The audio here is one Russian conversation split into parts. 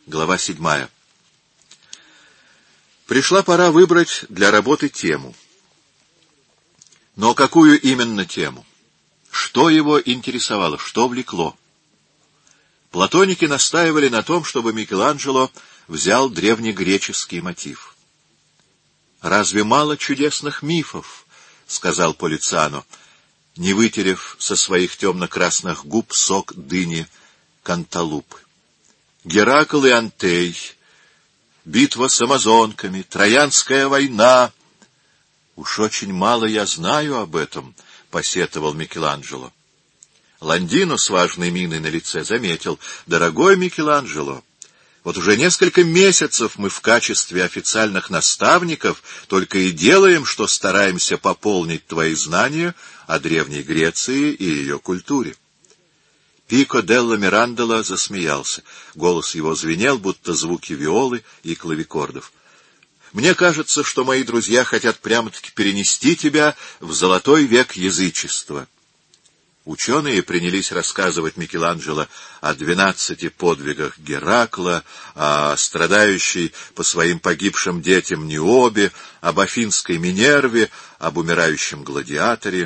Глава 7. Пришла пора выбрать для работы тему. Но какую именно тему? Что его интересовало, что влекло? Платоники настаивали на том, чтобы Микеланджело взял древнегреческий мотив. «Разве мало чудесных мифов?» — сказал Полицано, не вытерев со своих темно-красных губ сок дыни канталупы. «Геракл и Антей, битва с амазонками, Троянская война». «Уж очень мало я знаю об этом», — посетовал Микеланджело. Ландино с важной миной на лице заметил: «Дорогой Микеланджело, вот уже несколько месяцев мы в качестве официальных наставников только и делаем, что стараемся пополнить твои знания о Древней Греции и ее культуре». Пико делла Мирандола засмеялся. Голос его звенел, будто звуки виолы и клавикордов. «Мне кажется, что мои друзья хотят прямо-таки перенести тебя в золотой век язычества». Ученые принялись рассказывать Микеланджело о 12 подвигах Геракла, о страдающей по своим погибшим детям Ниобе, об афинской Минерве, об умирающем гладиаторе.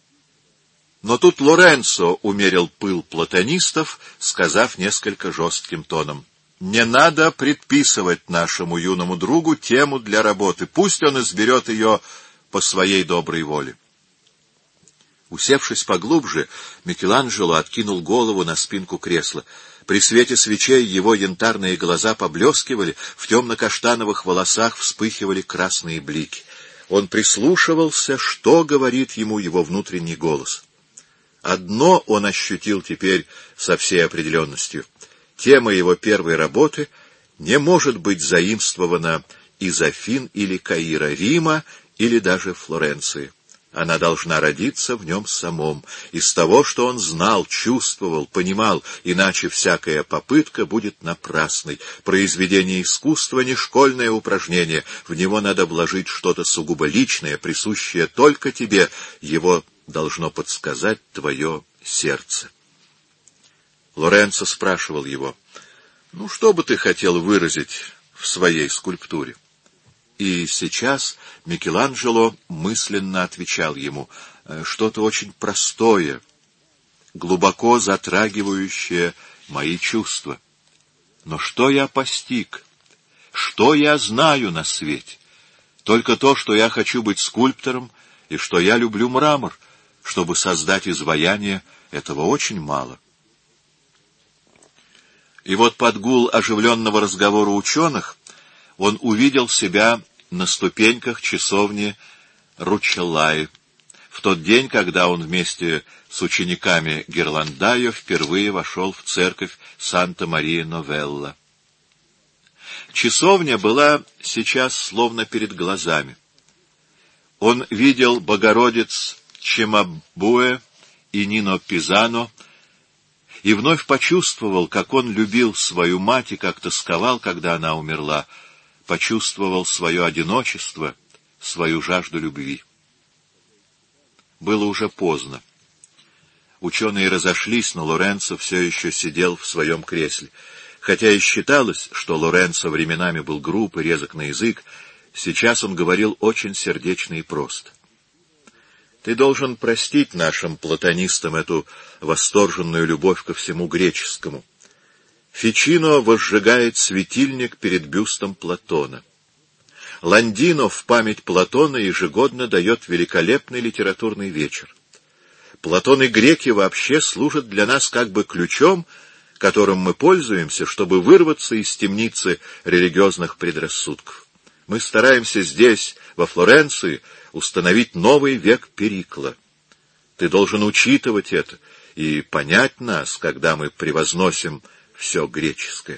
Но тут Лоренцо умерил пыл платонистов, сказав несколько жестким тоном: «Не надо предписывать нашему юному другу тему для работы, пусть он изберет ее по своей доброй воле». Усевшись поглубже, Микеланджело откинул голову на спинку кресла. При свете свечей его янтарные глаза поблескивали, в темно-каштановых волосах вспыхивали красные блики. Он прислушивался, что говорит ему его внутренний голос. Одно он ощутил теперь со всей определенностью: тема его первой работы не может быть заимствована из Афин или Каира, Рима или даже Флоренции. Она должна родиться в нем самом, из того, что он знал, чувствовал, понимал, иначе всякая попытка будет напрасной. Произведение искусства — не школьное упражнение, в него надо вложить что-то сугубо личное, присущее только тебе, его должно подсказать твое сердце. Лоренцо спрашивал его: что бы ты хотел выразить в своей скульптуре? И сейчас Микеланджело мысленно отвечал ему: что-то очень простое, глубоко затрагивающее мои чувства. Но что я постиг? Что я знаю на свете? Только то, что я хочу быть скульптором и что я люблю мрамор. Чтобы создать изваяние, этого очень мало. И вот под гул оживленного разговора ученых он увидел себя на ступеньках часовни Ручеллаи в тот день, когда он вместе с учениками Герландайо впервые вошел в церковь Санта-Мария-Новелла. Часовня была сейчас словно перед глазами. Он видел Богородиц Чимабуэ и Нино Пизано и вновь почувствовал, как он любил свою мать и как тосковал, когда она умерла, почувствовал свое одиночество, свою жажду любви. Было уже поздно. Ученые разошлись, но Лоренцо все еще сидел в своем кресле. Хотя и считалось, что Лоренцо временами был груб и резок на язык, сейчас он говорил очень сердечно и просто. «Ты должен простить нашим платонистам эту восторженную любовь ко всему греческому. Фичино возжигает светильник перед бюстом Платона. Ландино в память Платона ежегодно дает великолепный литературный вечер. Платон и греки вообще служат для нас как бы ключом, которым мы пользуемся, чтобы вырваться из темницы религиозных предрассудков. Мы стараемся здесь, во Флоренции, установить новый век Перикла. Ты должен учитывать это и понять нас, когда мы превозносим все греческое».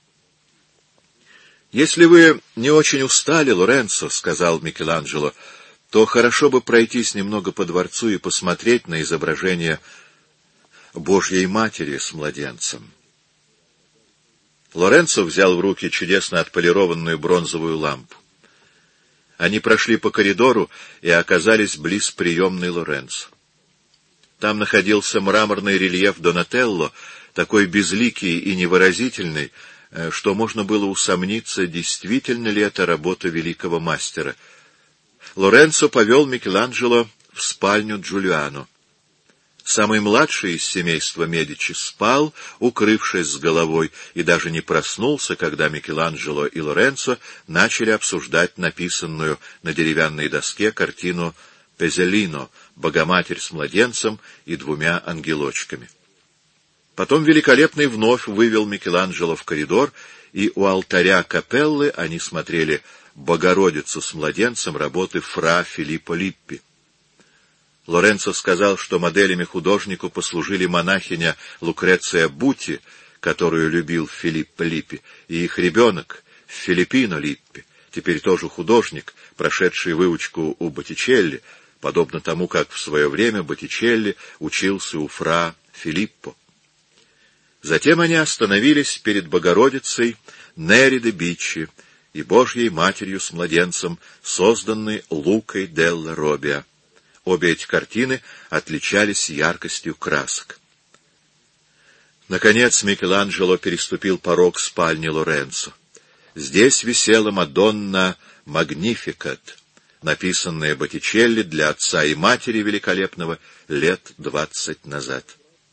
«Если вы не очень устали, Лоренцо, — сказал Микеланджело, — то хорошо бы пройтись немного по дворцу и посмотреть на изображение Божьей Матери с младенцем». Лоренцо взял в руки чудесно отполированную бронзовую лампу. Они прошли по коридору и оказались близ приемной Лоренцо. Там находился мраморный рельеф Донателло, такой безликий и невыразительный, что можно было усомниться, действительно ли это работа великого мастера. Лоренцо повел Микеланджело в спальню Джулиано. Самый младший из семейства Медичи спал, укрывшись с головой, и даже не проснулся, когда Микеланджело и Лоренцо начали обсуждать написанную на деревянной доске картину Пезелино «Богоматерь с младенцем и двумя ангелочками». Потом Великолепный вновь вывел Микеланджело в коридор, и у алтаря капеллы они смотрели «Богородицу с младенцем» работы фра Филиппо Липпи. Лоренцо сказал, что моделями художнику послужили монахиня Лукреция Бути, которую любил Филиппо Липпи, и их ребенок Филиппино Липпи, теперь тоже художник, прошедший выучку у Боттичелли, подобно тому, как в свое время Боттичелли учился у фра Филиппо. Затем они остановились перед Богородицей Нери де Биччи и Божьей Матерью с младенцем, созданной Лукой делла Робиа. Обе эти картины отличались яркостью красок. Наконец Микеланджело переступил порог спальни Лоренцо. Здесь висела Мадонна «Магнификат», написанная Боттичелли для отца и матери Великолепного лет 20 назад.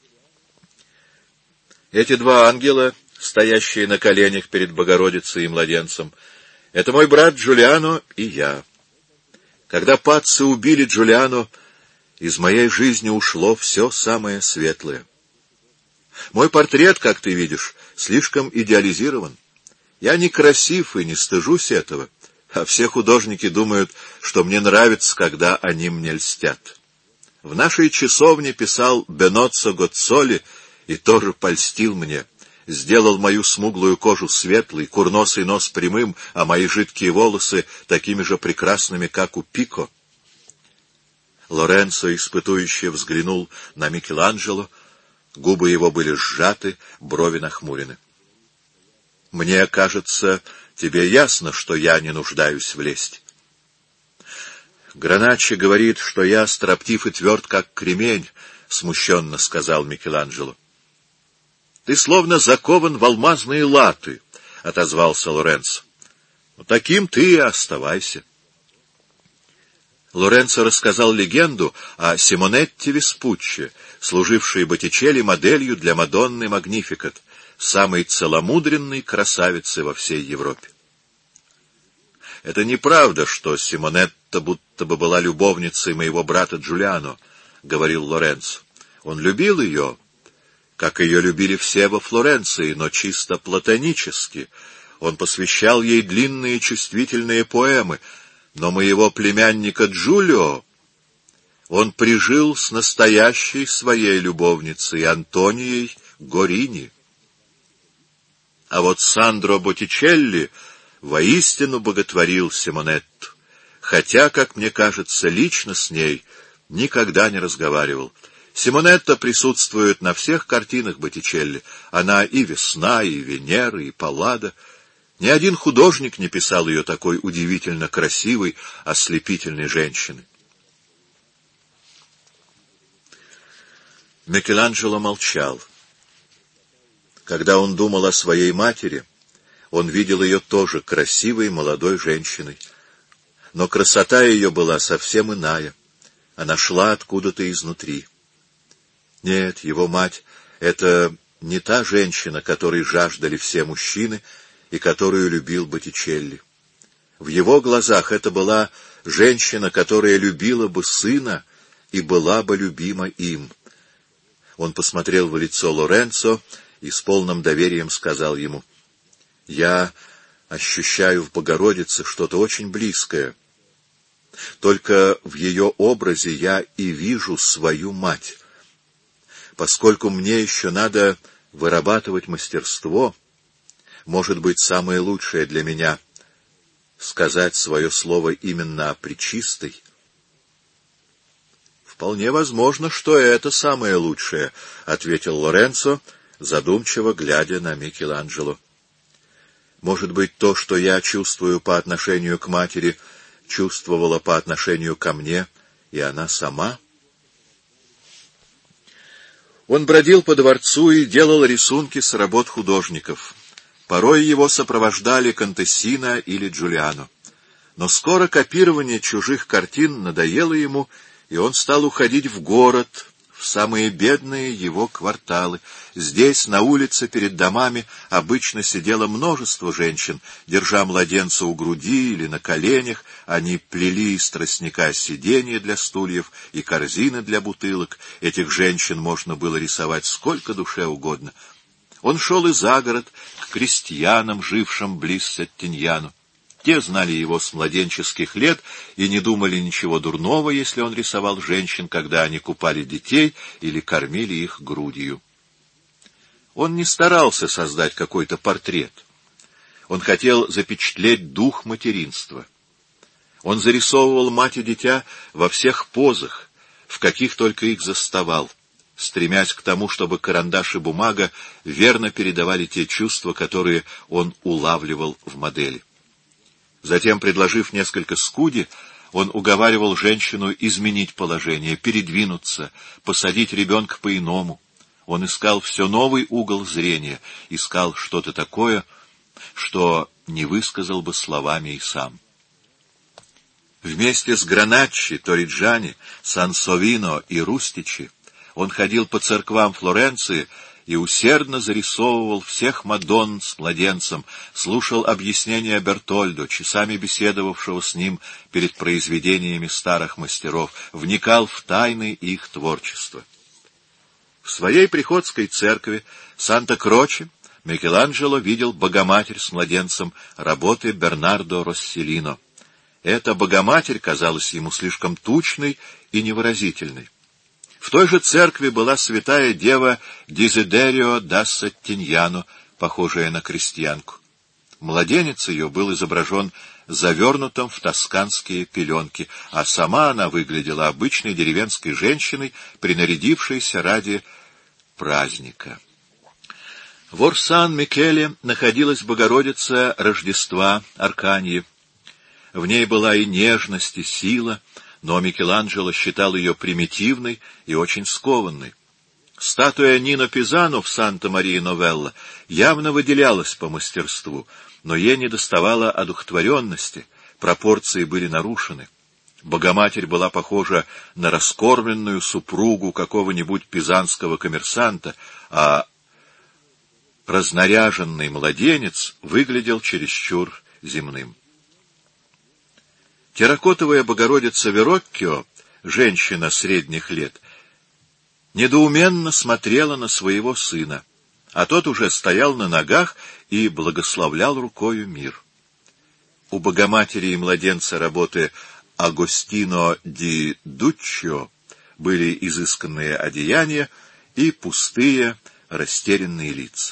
Эти два ангела, стоящие на коленях перед Богородицей и младенцем, — это мой брат Джулиано и я. Когда пацци убили Джулиано, из моей жизни ушло все самое светлое. Мой портрет, как ты видишь, слишком идеализирован. Я не красив и не стыжусь этого, а все художники думают, что мне нравится, когда они мне льстят. В нашей часовне писал Беноццо Гоццоли и тоже польстил мне. Сделал мою смуглую кожу светлой, курносый нос прямым, а мои жидкие волосы такими же прекрасными, как у Пико. Лоренцо испытующе взглянул на Микеланджело, губы его были сжаты, брови нахмурены. — Мне кажется, тебе ясно, что я не нуждаюсь в лести. Граначчи говорит, что я строптив и тверд, как кремень, — смущенно сказал Микеланджело. — Ты словно закован в алмазные латы, — отозвался Лоренцо. — Таким ты и оставайся. Лоренцо рассказал легенду о Симонетте Веспуччи, служившей Боттичелли моделью для Мадонны Магнификат, самой целомудренной красавицы во всей Европе. — Это неправда, что Симонетта будто бы была любовницей моего брата Джулиано, — говорил Лоренцо. Он любил ее, как ее любили все во Флоренции, но чисто платонически. Он посвящал ей длинные чувствительные поэмы, но моего племянника Джулио он прижил с настоящей своей любовницей Антонией Горини. А вот Сандро Боттичелли воистину боготворил Симонетту, хотя, как мне кажется, лично с ней никогда не разговаривал. Симонетта присутствует на всех картинах Боттичелли. Она и «Весна», и «Венера», и «Паллада». Ни один художник не писал ее такой удивительно красивой, ослепительной женщиной. Микеланджело молчал. Когда он думал о своей матери, он видел ее тоже красивой молодой женщиной. Но красота ее была совсем иная. Она шла откуда-то изнутри. Нет, его мать — это не та женщина, которой жаждали все мужчины и которую любил Боттичелли. В его глазах это была женщина, которая любила бы сына и была бы любима им. Он посмотрел в лицо Лоренцо и с полным доверием сказал ему: «Я ощущаю в Богородице что-то очень близкое. Только в ее образе я и вижу свою мать. Поскольку мне еще надо вырабатывать мастерство, может быть, самое лучшее для меня — сказать свое слово именно о Пречистой». «Вполне возможно, что это самое лучшее», — ответил Лоренцо, задумчиво глядя на Микеланджело. «Может быть, то, что я чувствую по отношению к матери, чувствовала по отношению ко мне, и она сама?» Он бродил по дворцу и делал рисунки с работ художников. Порой его сопровождали Контессина или Джулиано. Но скоро копирование чужих картин надоело ему, и он стал уходить в город, в самые бедные его кварталы. Здесь, на улице, перед домами, обычно сидело множество женщин, держа младенца у груди или на коленях. Они плели из тростника сиденья для стульев и корзины для бутылок. Этих женщин можно было рисовать сколько душе угодно. Он шел и за город, к крестьянам, жившим близ Сеттиньяно. Те знали его с младенческих лет и не думали ничего дурного, если он рисовал женщин, когда они купали детей или кормили их грудью. Он не старался создать какой-то портрет. Он хотел запечатлеть дух материнства. Он зарисовывал мать и дитя во всех позах, в каких только их заставал, стремясь к тому, чтобы карандаш и бумага верно передавали те чувства, которые он улавливал в модели. Затем, предложив несколько скуди, он уговаривал женщину изменить положение, передвинуться, посадить ребенка по-иному. Он искал все новый угол зрения, искал что-то такое, что не высказал бы словами и сам. Вместе с Граначчи, Ториджани, Сансовино и Рустичи он ходил по церквам Флоренции и усердно зарисовывал всех Мадонн с младенцем, слушал объяснения Бертольдо, часами беседовавшего с ним перед произведениями старых мастеров, вникал в тайны их творчества. В своей приходской церкви Санта-Кроче Микеланджело видел Богоматерь с младенцем работы Бернардо Росселино. Эта Богоматерь казалась ему слишком тучной и невыразительной. В той же церкви была святая дева Дезидерио да Сеттиньяно, похожая на крестьянку. Младенец ее был изображен завернутым в тосканские пеленки, а сама она выглядела обычной деревенской женщиной, принарядившейся ради праздника. В Орсан-Микеле находилась Богородица Рождества Арканьи. В ней была и нежность, и сила, но Микеланджело считал ее примитивной и очень скованной. Статуя Нино Пизано в Санта-Мария-Новелла явно выделялась по мастерству, но ей недоставало одухотворенности, пропорции были нарушены. Богоматерь была похожа на раскормленную супругу какого-нибудь пизанского коммерсанта, а разнаряженный младенец выглядел чересчур земным. Терракотовая Богородица Вероккио, женщина средних лет, недоуменно смотрела на своего сына, а тот уже стоял на ногах и благословлял рукою мир. У Богоматери и младенца работы Агостино ди Дуччо были изысканные одеяния и пустые, растерянные лица.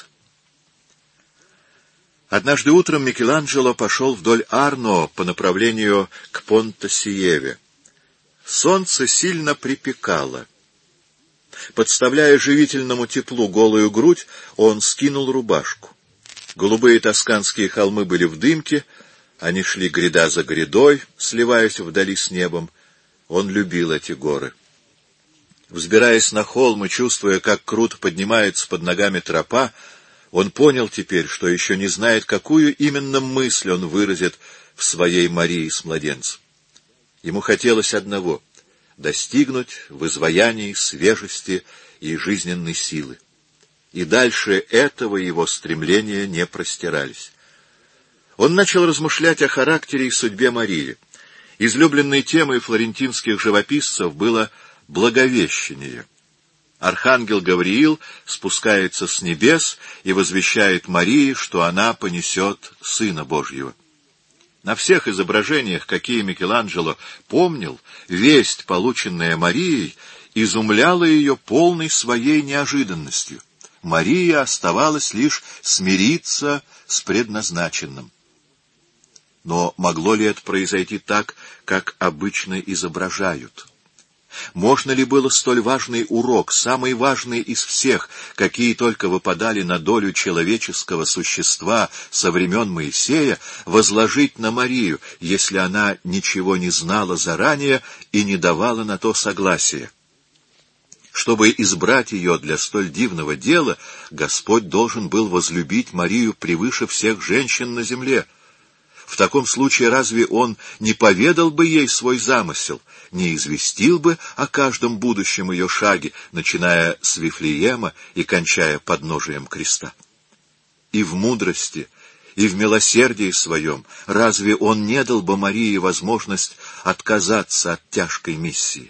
Однажды утром Микеланджело пошел вдоль Арно по направлению к Понте-Сиеве. Солнце сильно припекало. Подставляя живительному теплу голую грудь, он скинул рубашку. Голубые тосканские холмы были в дымке, они шли гряда за грядой, сливаясь вдали с небом. Он любил эти горы. Взбираясь на холм и чувствуя, как круто поднимается под ногами тропа, он понял теперь, что еще не знает, какую именно мысль он выразит в своей Марии с младенцем. Ему хотелось одного — достигнуть в изваянии свежести и жизненной силы. И дальше этого его стремления не простирались. Он начал размышлять о характере и судьбе Марии. Излюбленной темой флорентинских живописцев было Благовещение. Архангел Гавриил спускается с небес и возвещает Марии, что она понесет Сына Божьего. На всех изображениях, какие Микеланджело помнил, весть, полученная Марией, изумляла ее полной своей неожиданностью. Мария оставалась лишь смириться с предназначенным. Но могло ли это произойти так, как обычно изображают? Можно ли было столь важный урок, самый важный из всех, какие только выпадали на долю человеческого существа со времен Моисея, возложить на Марию, если она ничего не знала заранее и не давала на то согласия? Чтобы избрать ее для столь дивного дела, Господь должен был возлюбить Марию превыше всех женщин на земле. В таком случае разве Он не поведал бы ей свой замысел, не известил бы о каждом будущем ее шаге, начиная с Вифлеема и кончая подножием креста? И в мудрости, и в милосердии своем разве Он не дал бы Марии возможность отказаться от тяжкой миссии?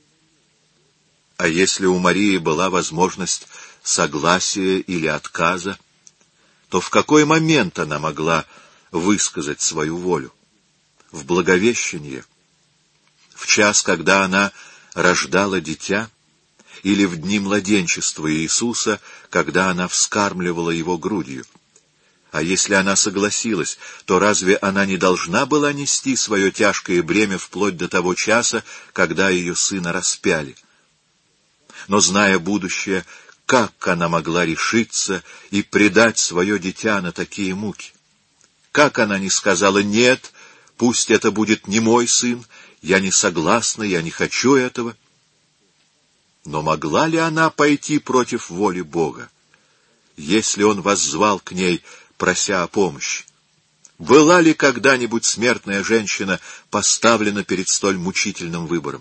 А если у Марии была возможность согласия или отказа, то в какой момент она могла высказать свою волю? В Благовещение? В час, когда она рождала дитя? Или в дни младенчества Иисуса, когда она вскармливала его грудью? А если она согласилась, то разве она не должна была нести свое тяжкое бремя вплоть до того часа, когда ее сына распяли? Но, зная будущее, как она могла решиться и предать свое дитя на такие муки? Как она не сказала: «Нет, пусть это будет не мой сын, я не согласна, я не хочу этого»? Но могла ли она пойти против воли Бога, если Он воззвал к ней, прося о помощи? Была ли когда-нибудь смертная женщина поставлена перед столь мучительным выбором?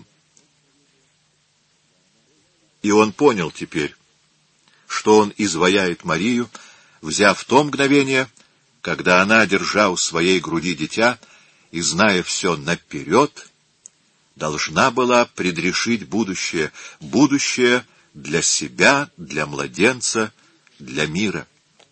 И он понял теперь, что он изваяет Марию, взяв то мгновение, когда она, держа у своей груди дитя и зная все наперед, должна была предрешить будущее, будущее для себя, для младенца, для мира.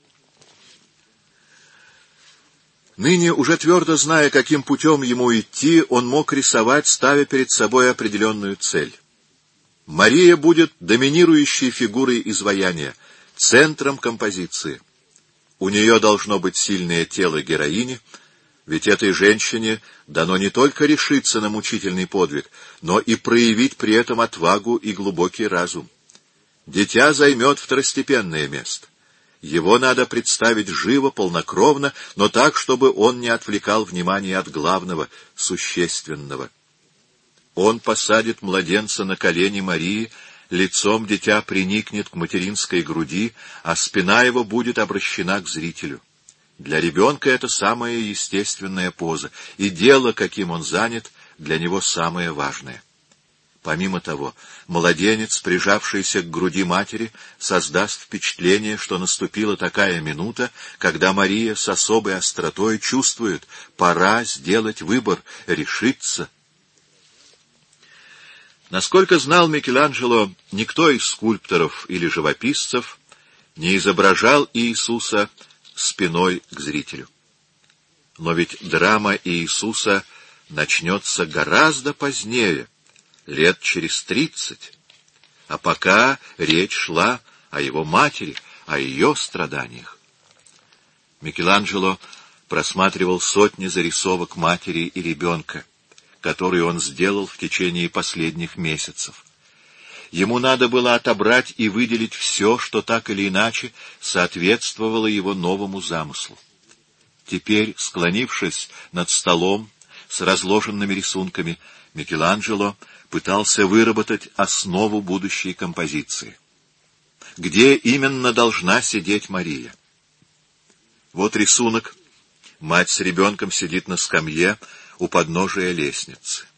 Ныне, уже твердо зная, каким путем ему идти, он мог рисовать, ставя перед собой определенную цель. Мария будет доминирующей фигурой изваяния, центром композиции. У нее должно быть сильное тело героини, ведь этой женщине дано не только решиться на мучительный подвиг, но и проявить при этом отвагу и глубокий разум. Дитя займет второстепенное место. Его надо представить живо, полнокровно, но так, чтобы он не отвлекал внимание от главного, существенного. Он посадит младенца на колени Марии, лицом дитя приникнет к материнской груди, а спина его будет обращена к зрителю. Для ребенка это самая естественная поза, и дело, каким он занят, для него самое важное. Помимо того, младенец, прижавшийся к груди матери, создаст впечатление, что наступила такая минута, когда Мария с особой остротой чувствует: пора сделать выбор, решиться. Насколько знал Микеланджело, никто из скульпторов или живописцев не изображал Иисуса спиной к зрителю. Но ведь драма Иисуса начнется гораздо позднее, лет через 30, а пока речь шла о его матери, о ее страданиях. Микеланджело просматривал сотни зарисовок матери и ребенка, которые он сделал в течение последних месяцев. Ему надо было отобрать и выделить все, что так или иначе соответствовало его новому замыслу. Теперь, склонившись над столом с разложенными рисунками, Микеланджело пытался выработать основу будущей композиции. Где именно должна сидеть Мария? Вот рисунок. Мать с ребенком сидит на скамье у подножия лестницы.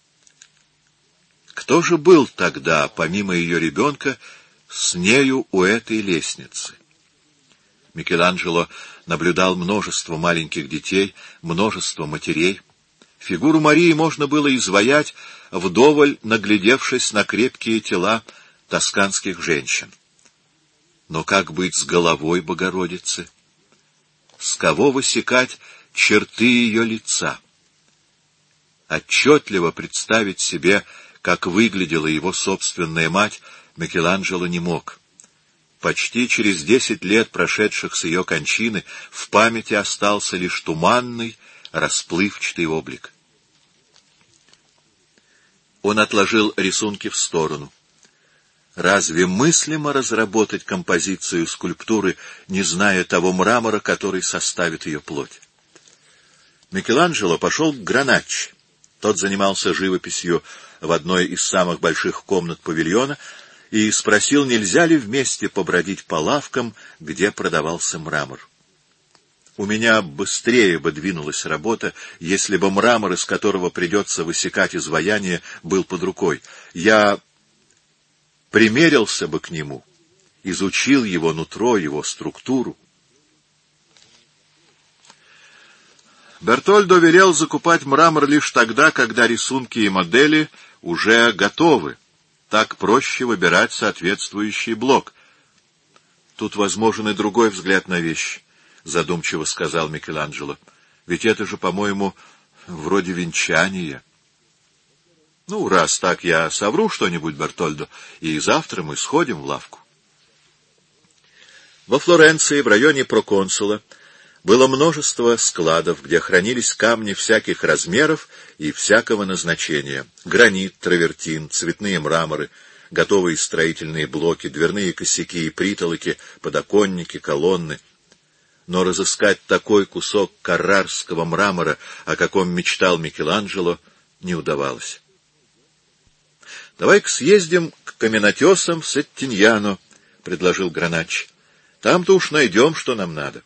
Кто же был тогда, помимо ее ребенка, с нею у этой лестницы? Микеланджело наблюдал множество маленьких детей, множество матерей. Фигуру Марии можно было изваять, вдоволь наглядевшись на крепкие тела тосканских женщин. Но как быть с головой Богородицы? С кого высекать черты ее лица? Отчетливо представить себе, как выглядела его собственная мать, Микеланджело не мог. Почти через 10 лет, прошедших с ее кончины, в памяти остался лишь туманный, расплывчатый облик. Он отложил рисунки в сторону. Разве мыслимо разработать композицию скульптуры, не зная того мрамора, который составит ее плоть? Микеланджело пошел к Граначчи. Тот занимался живописью в одной из самых больших комнат павильона и спросил, нельзя ли вместе побродить по лавкам, где продавался мрамор. У меня быстрее бы двинулась работа, если бы мрамор, из которого придется высекать изваяние, был под рукой. Я примерился бы к нему, изучил его нутро, его структуру. Бертольдо велел закупать мрамор лишь тогда, когда рисунки и модели уже готовы. Так проще выбирать соответствующий блок. Тут возможен и другой взгляд на вещь, — задумчиво сказал Микеланджело. Ведь это же, по-моему, вроде венчания. Ну, раз так, я совру что-нибудь, Бертольдо, и завтра мы сходим в лавку. Во Флоренции, в районе проконсула, было множество складов, где хранились камни всяких размеров и всякого назначения. Гранит, травертин, цветные мраморы, готовые строительные блоки, дверные косяки и притолоки, подоконники, колонны. Но разыскать такой кусок каррарского мрамора, о каком мечтал Микеланджело, не удавалось. — Давай-ка съездим к каменотесам в Сеттиньяно, — предложил Граначчи. — Там-то уж найдем, что нам надо.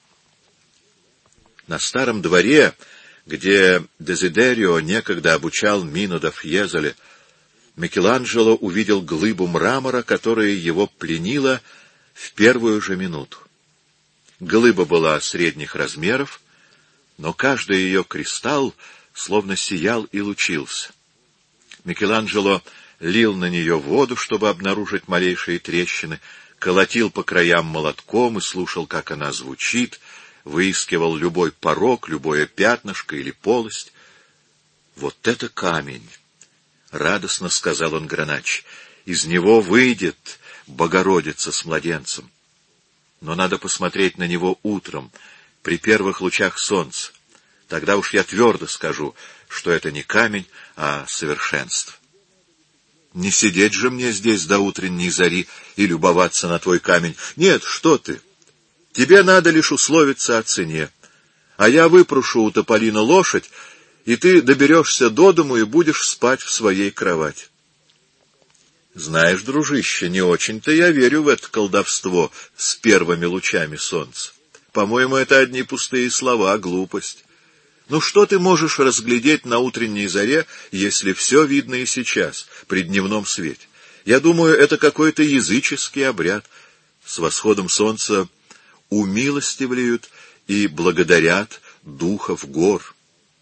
На старом дворе, где Дезидерио некогда обучал Мино да Фьезоле, Микеланджело увидел глыбу мрамора, которая его пленила в первую же минуту. Глыба была средних размеров, но каждый ее кристалл словно сиял и лучился. Микеланджело лил на нее воду, чтобы обнаружить малейшие трещины, колотил по краям молотком и слушал, как она звучит, выискивал любой порог, любое пятнышко или полость. — Вот это камень! — радостно сказал он Граначчи. — Из него выйдет Богородица с младенцем. Но надо посмотреть на него утром, при первых лучах солнца. Тогда уж я твердо скажу, что это не камень, а совершенство. Не сидеть же мне здесь до утренней зари и любоваться на твой камень. Нет, что ты! Тебе надо лишь условиться о цене. А я выпрошу у Тополино лошадь, и ты доберешься до дому и будешь спать в своей кровати. Знаешь, дружище, не очень-то я верю в это колдовство с первыми лучами солнца. По-моему, это одни пустые слова, глупость. Ну что ты можешь разглядеть на утренней заре, если все видно и сейчас, при дневном свете? Я думаю, это какой-то языческий обряд. С восходом солнца умилостивляют и благодарят духов гор.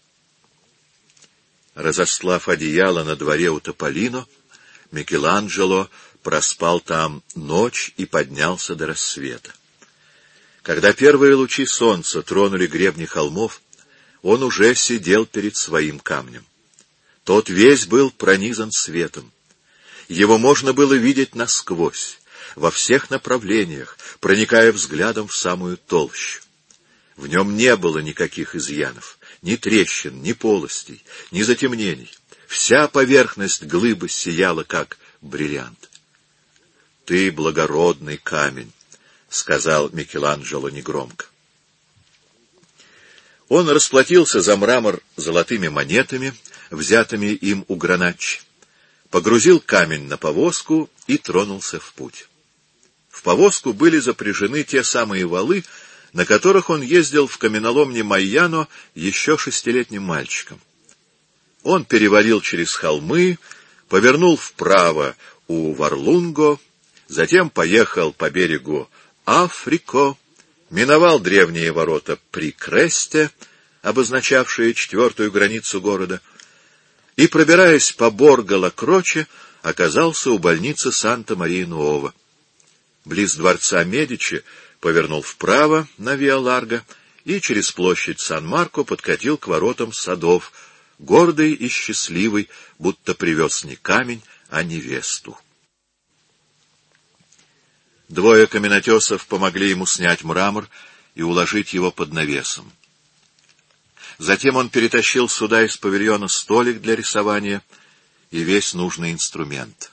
Разослав одеяло на дворе у Тополино, Микеланджело проспал там ночь и поднялся до рассвета. Когда первые лучи солнца тронули гребни холмов, он уже сидел перед своим камнем. Тот весь был пронизан светом. Его можно было видеть насквозь, во всех направлениях, проникая взглядом в самую толщу. В нем не было никаких изъянов, ни трещин, ни полостей, ни затемнений. Вся поверхность глыбы сияла, как бриллиант. — Ты благородный камень, — сказал Микеланджело негромко. Он расплатился за мрамор золотыми монетами, взятыми им у Граначчи, погрузил камень на повозку и тронулся в путь. В повозку были запряжены те самые валы, на которых он ездил в каменоломне Майяно еще 6-летним мальчиком. Он перевалил через холмы, повернул вправо у Варлунго, затем поехал по берегу Африко, миновал древние ворота при Кресте, обозначавшие 4-ю границу города, и, пробираясь по Борго-ла-Кроче, оказался у больницы Санта-Мария-Нуова. Близ дворца Медичи повернул вправо на Виа-Ларго и через площадь Сан-Марко подкатил к воротам садов, гордый и счастливый, будто привез не камень, а невесту. Двое каменотесов помогли ему снять мрамор и уложить его под навесом. Затем он перетащил сюда из павильона столик для рисования и весь нужный инструмент.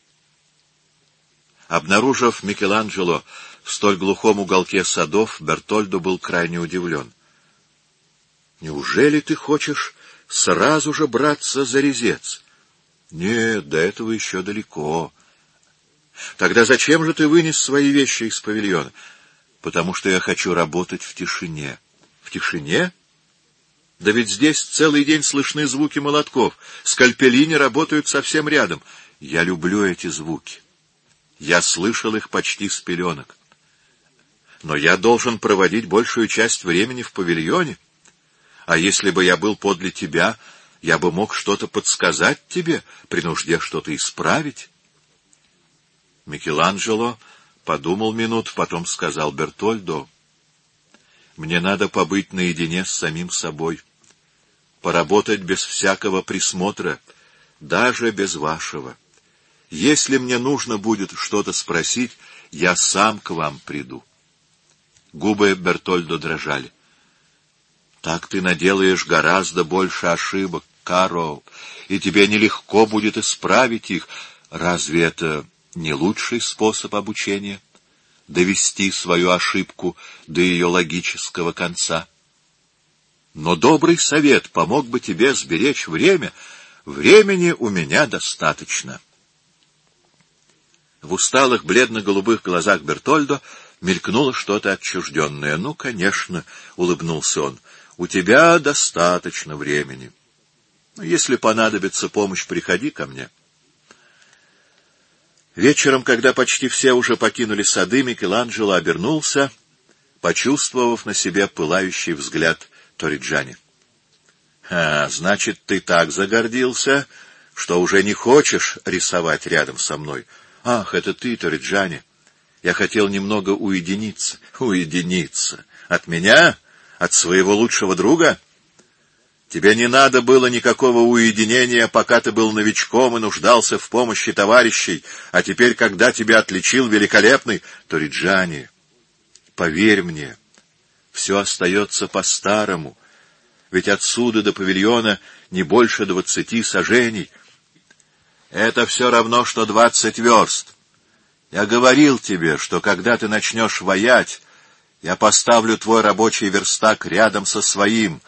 Обнаружив Микеланджело в столь глухом уголке садов, Бертольдо был крайне удивлен. — Неужели ты хочешь сразу же браться за резец? — Нет, до этого еще далеко. Тогда зачем же ты вынес свои вещи из павильона? Потому что я хочу работать в тишине. В тишине? Да ведь здесь целый день слышны звуки молотков. Скальпелини работают совсем рядом. Я люблю эти звуки. Я слышал их почти с пеленок. Но я должен проводить большую часть времени в павильоне. А если бы я был подле тебя, я бы мог что-то подсказать тебе, при нужде что-то исправить. Микеланджело подумал минут, потом сказал: Бертольдо, мне надо побыть наедине с самим собой, поработать без всякого присмотра, даже без вашего. Если мне нужно будет что-то спросить, я сам к вам приду. Губы Бертольдо дрожали. Так ты наделаешь гораздо больше ошибок, Каро, и тебе нелегко будет исправить их. Разве это не лучший способ обучения? Довести свою ошибку до ее логического конца. Но добрый совет помог бы тебе сберечь время. Времени у меня достаточно. В усталых бледно-голубых глазах Бертольдо мелькнуло что-то отчужденное. «Ну, конечно», — улыбнулся он, — «у тебя достаточно времени. Если понадобится помощь, приходи ко мне». Вечером, когда почти все уже покинули сады, Микеланджело обернулся, почувствовав на себе пылающий взгляд Торриджани. Значит, ты так загордился, что уже не хочешь рисовать рядом со мной. Ах, это ты, Торриджани. Я хотел немного уединиться. Уединиться? От меня? От своего лучшего друга? Тебе не надо было никакого уединения, пока ты был новичком и нуждался в помощи товарищей, а теперь, когда тебя отличил великолепный Торриджани, поверь мне, все остается по-старому, ведь отсюда до павильона не больше 20 саженей. Это все равно, что 20 верст. Я говорил тебе, что когда ты начнешь ваять, я поставлю твой рабочий верстак рядом со своим.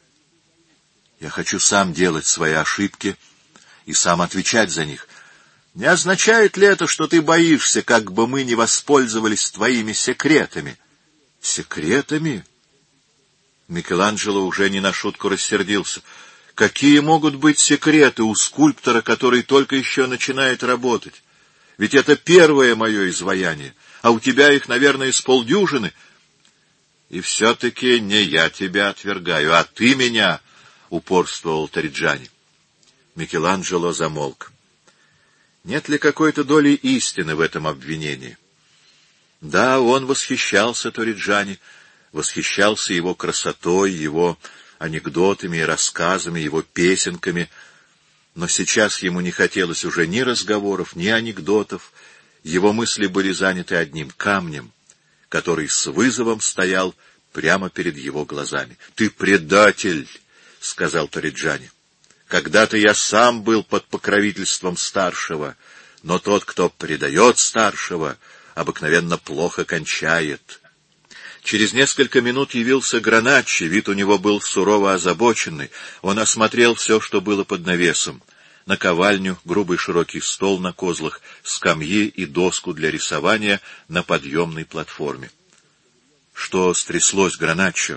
Я хочу сам делать свои ошибки и сам отвечать за них. Не означает ли это, что ты боишься, как бы мы не воспользовались твоими секретами? Секретами? Микеланджело уже не на шутку рассердился. Какие могут быть секреты у скульптора, который только еще начинает работать? Ведь это первое мое изваяние, а у тебя их, наверное, с полдюжины. И все-таки не я тебя отвергаю, а ты меня, — упорствовал Торриджани. Микеланджело замолк. Нет ли какой-то доли истины в этом обвинении? Да, он восхищался Торриджани, восхищался его красотой, его анекдотами и рассказами, его песенками, но сейчас ему не хотелось уже ни разговоров, ни анекдотов, его мысли были заняты одним камнем, который с вызовом стоял прямо перед его глазами. — Ты предатель! — сказал Торриджани. — Когда-то я сам был под покровительством старшего, но тот, кто предает старшего, обыкновенно плохо кончает. Через несколько минут явился Граначчи, вид у него был сурово озабоченный. Он осмотрел все, что было под навесом. Наковальню, грубый широкий стол на козлах, скамьи и доску для рисования на подъемной платформе. — Что стряслось, Граначчо?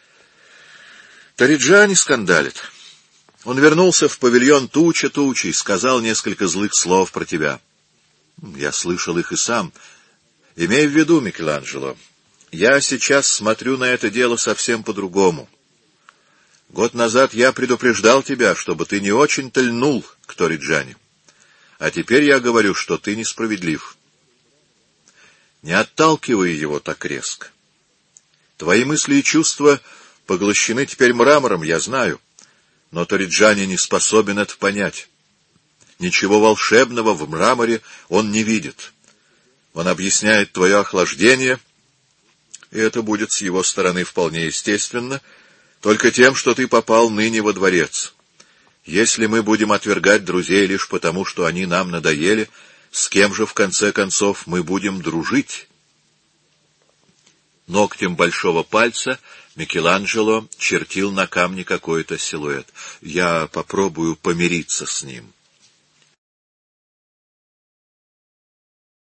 Торриджани скандалит. Он вернулся в павильон туча тучей, сказал несколько злых слов про тебя. Я слышал их и сам. Имей в виду, Микеланджело, я сейчас смотрю на это дело совсем по-другому. Год назад я предупреждал тебя, чтобы ты не очень-то льнул к Торриджани. А теперь я говорю, что ты несправедлив. Не отталкивай его так резко. Твои мысли и чувства поглощены теперь мрамором, я знаю, но Торриджани не способен это понять. Ничего волшебного в мраморе он не видит. Он объясняет твое охлаждение, и это будет с его стороны вполне естественно, только тем, что ты попал ныне во дворец. Если мы будем отвергать друзей лишь потому, что они нам надоели, с кем же, в конце концов, мы будем дружить? Ногтем большого пальца Микеланджело чертил на камне какой-то силуэт. Я попробую помириться с ним.